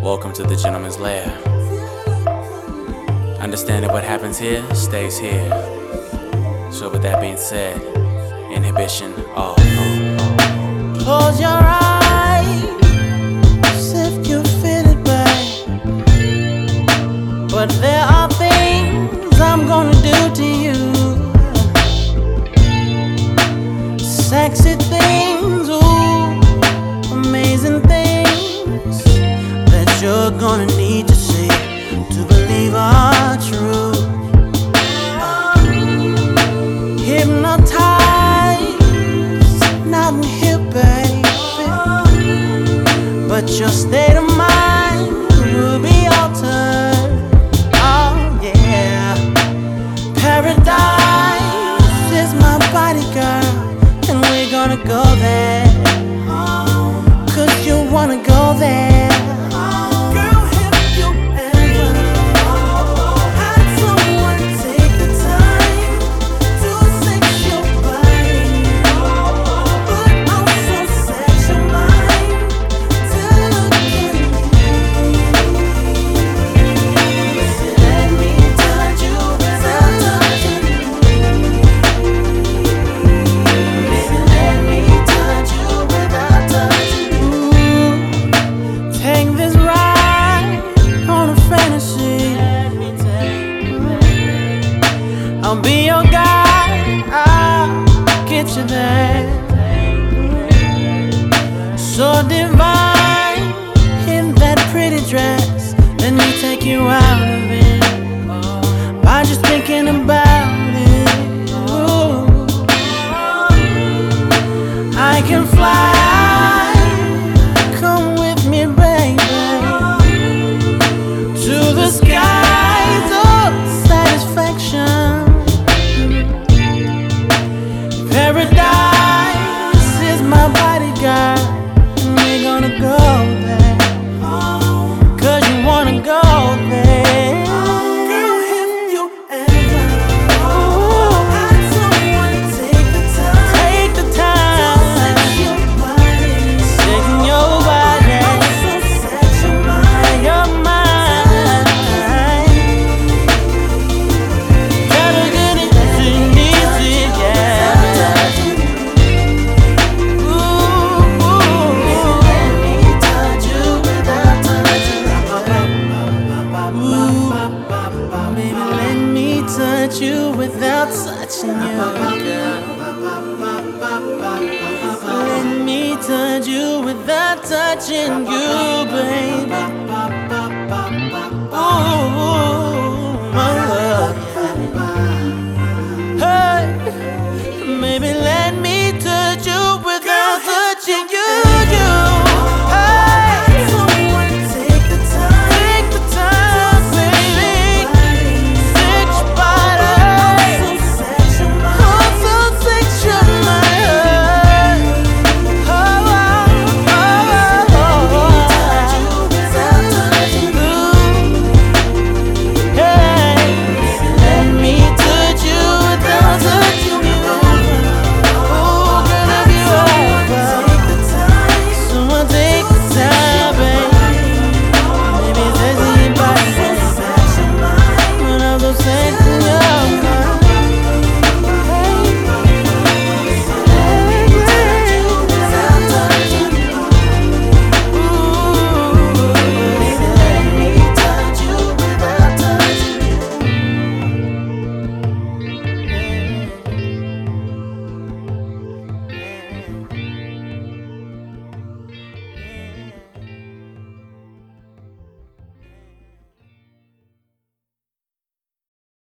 Welcome to the gentleman's lair. Understand that what happens here stays here. So with that being said, inhibition off. Close your eyes if you feel it, babe. But there are things I'm gonna do to you. Sexy things, ooh, amazing things that you're gonna need to see to believe are true. Hypnotized, not in here, baby, but your state of mind will be altered. Oh yeah, paradise is my body, girl, and we're gonna go there, 'cause you wanna go there. Girl, have you ever had someone take the time to sex your body, but also sex your mind to look at me? Let me touch you without touching you. Let me touch you without touching you. Take this ride on a fantasy. I'll be your guide, I'll get you there. So divine in that pretty dress. Let me take you out of it by just thinking about it. Ooh. I can fly, come with me, baby, to the skies of satisfaction. Paradise is my bodyguard, and we're gonna go there, 'cause you wanna go there. Girl, have you ever had someone take the time to sex your body, sexing your body, also sex your mind, Gotta get it easy, yeah. Let me touch you without touching you. Baby, let me touch you without touching you, girl. Let me touch you without touching you, baby.